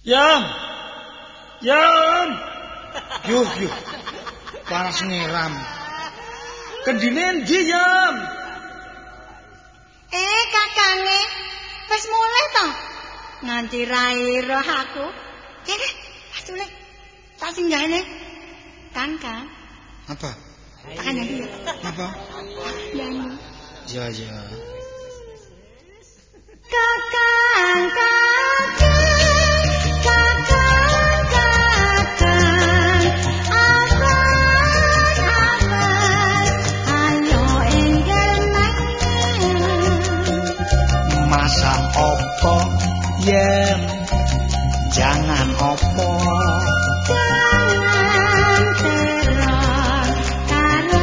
Yam. Yam. Yuh. Panas ngeram. Kendine endi, Yam? Kakange wis mulih to. Nganti ra iroh aku. Kene, asule. Tak singgahne. Kan. Apa? Takan nyanyi. Apa? Nyanyi. Ya. Kakang. Masa opo yen jangan opo jangan terang karo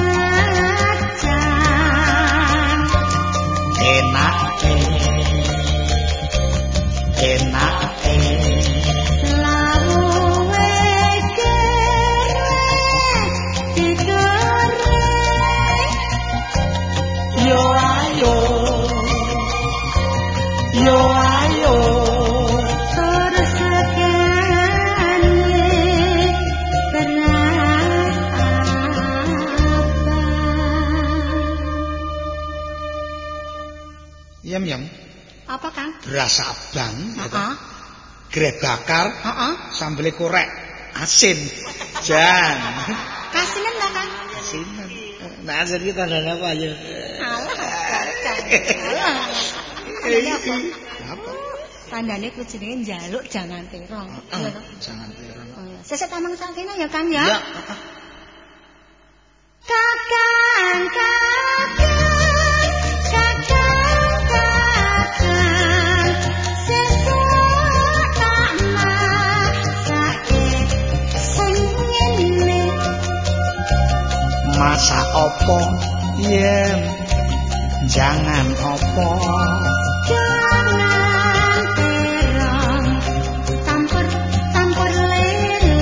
kacang enake lawe kere digoreng yo ayo terus sekane Yam. Apa Kang? Beras abang, Heeh. greh bakar, Heeh. sambel korek, asin. Jan. Kasinen ta Kang? Asinan. Nah, asin iki tandane apa ya? Alah, tandane apa? Apa? Tandane ku jenenge njaluk jangan terong. Iya to? Jangan terong. Oh iya. Sesuk tamang sakene ya Kang ya. Ya. Kakang. Sesuk tak masake sing ngene. Masa opo yen jangan opo Jangan terong campur lele.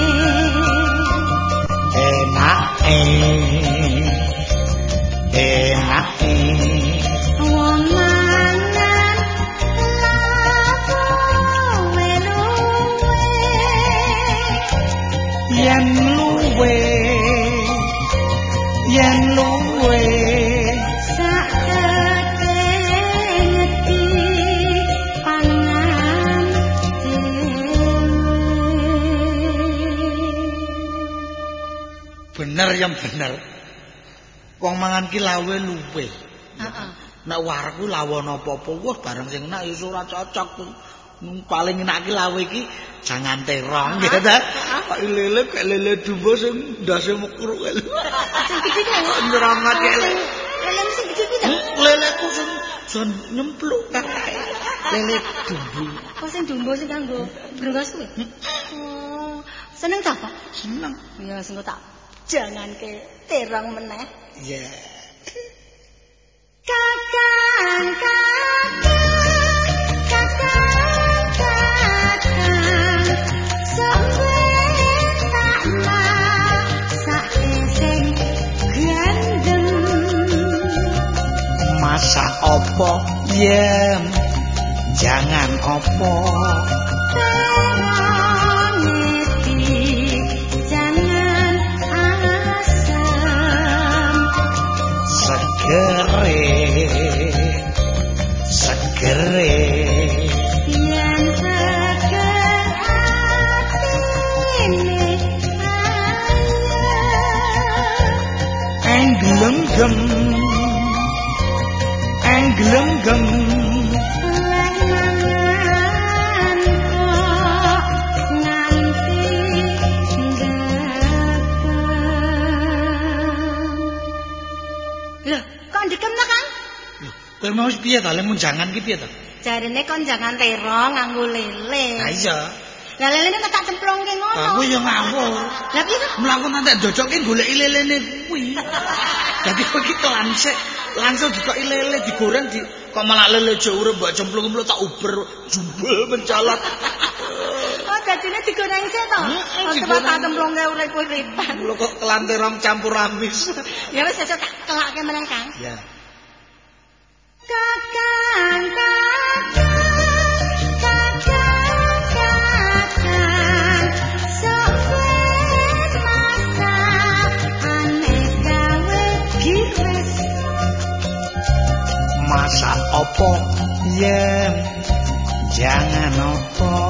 enake Wong mangan luwe yen luwe saketengeti pangan bener. Wong mangan ki lawe luwe. Heeh. Nek warku lawon apa-apa wah barang sing enak ya ora cocok. Paling enak ki lawe iki jangan terong ya ta. Kok lele dumbo sing ndase mekruk lho. Sing gede ki Nyeramat ya. lele sing gede ki ta? Leleku sing jan nyempluk kakake. Lele dumbo. Oh sing dumbo sing kanggo brengos kuwi. Oh, seneng ta, Pak? Seneng. Ya sing tak jangan ke terong meneh. Ya. Kakang. Sampai tak masake sing gandeng. Masa opo yen jangan opo Jangan asam segere yang seger atine engglem-gem mangan kok nganti Lho, kok ndekem ta, Kang? kowe mau piye ta lek mun jangan ki piye ta? Jarine kon jangan terong nganggo lele. Ha iya. Lah lelene kok tak cemplungke ngono. Aku ya ngawur. Lah piye to? Mlaku nanti jojoke goleki lelene kuwi. Dadi kowe ki langsek langsung dikoki lele digoreng kok malah lele jo urip mbok cemplung-cemplung tak uber jumbul mencolot. Oh, dadine digoreng sik to? Oh, tempat tak cemplungke urip-uripan. Lho kok kelanterong campur amis. Ya wis sesuk tak kelake meneh, Kang. Ya. Kakang. napa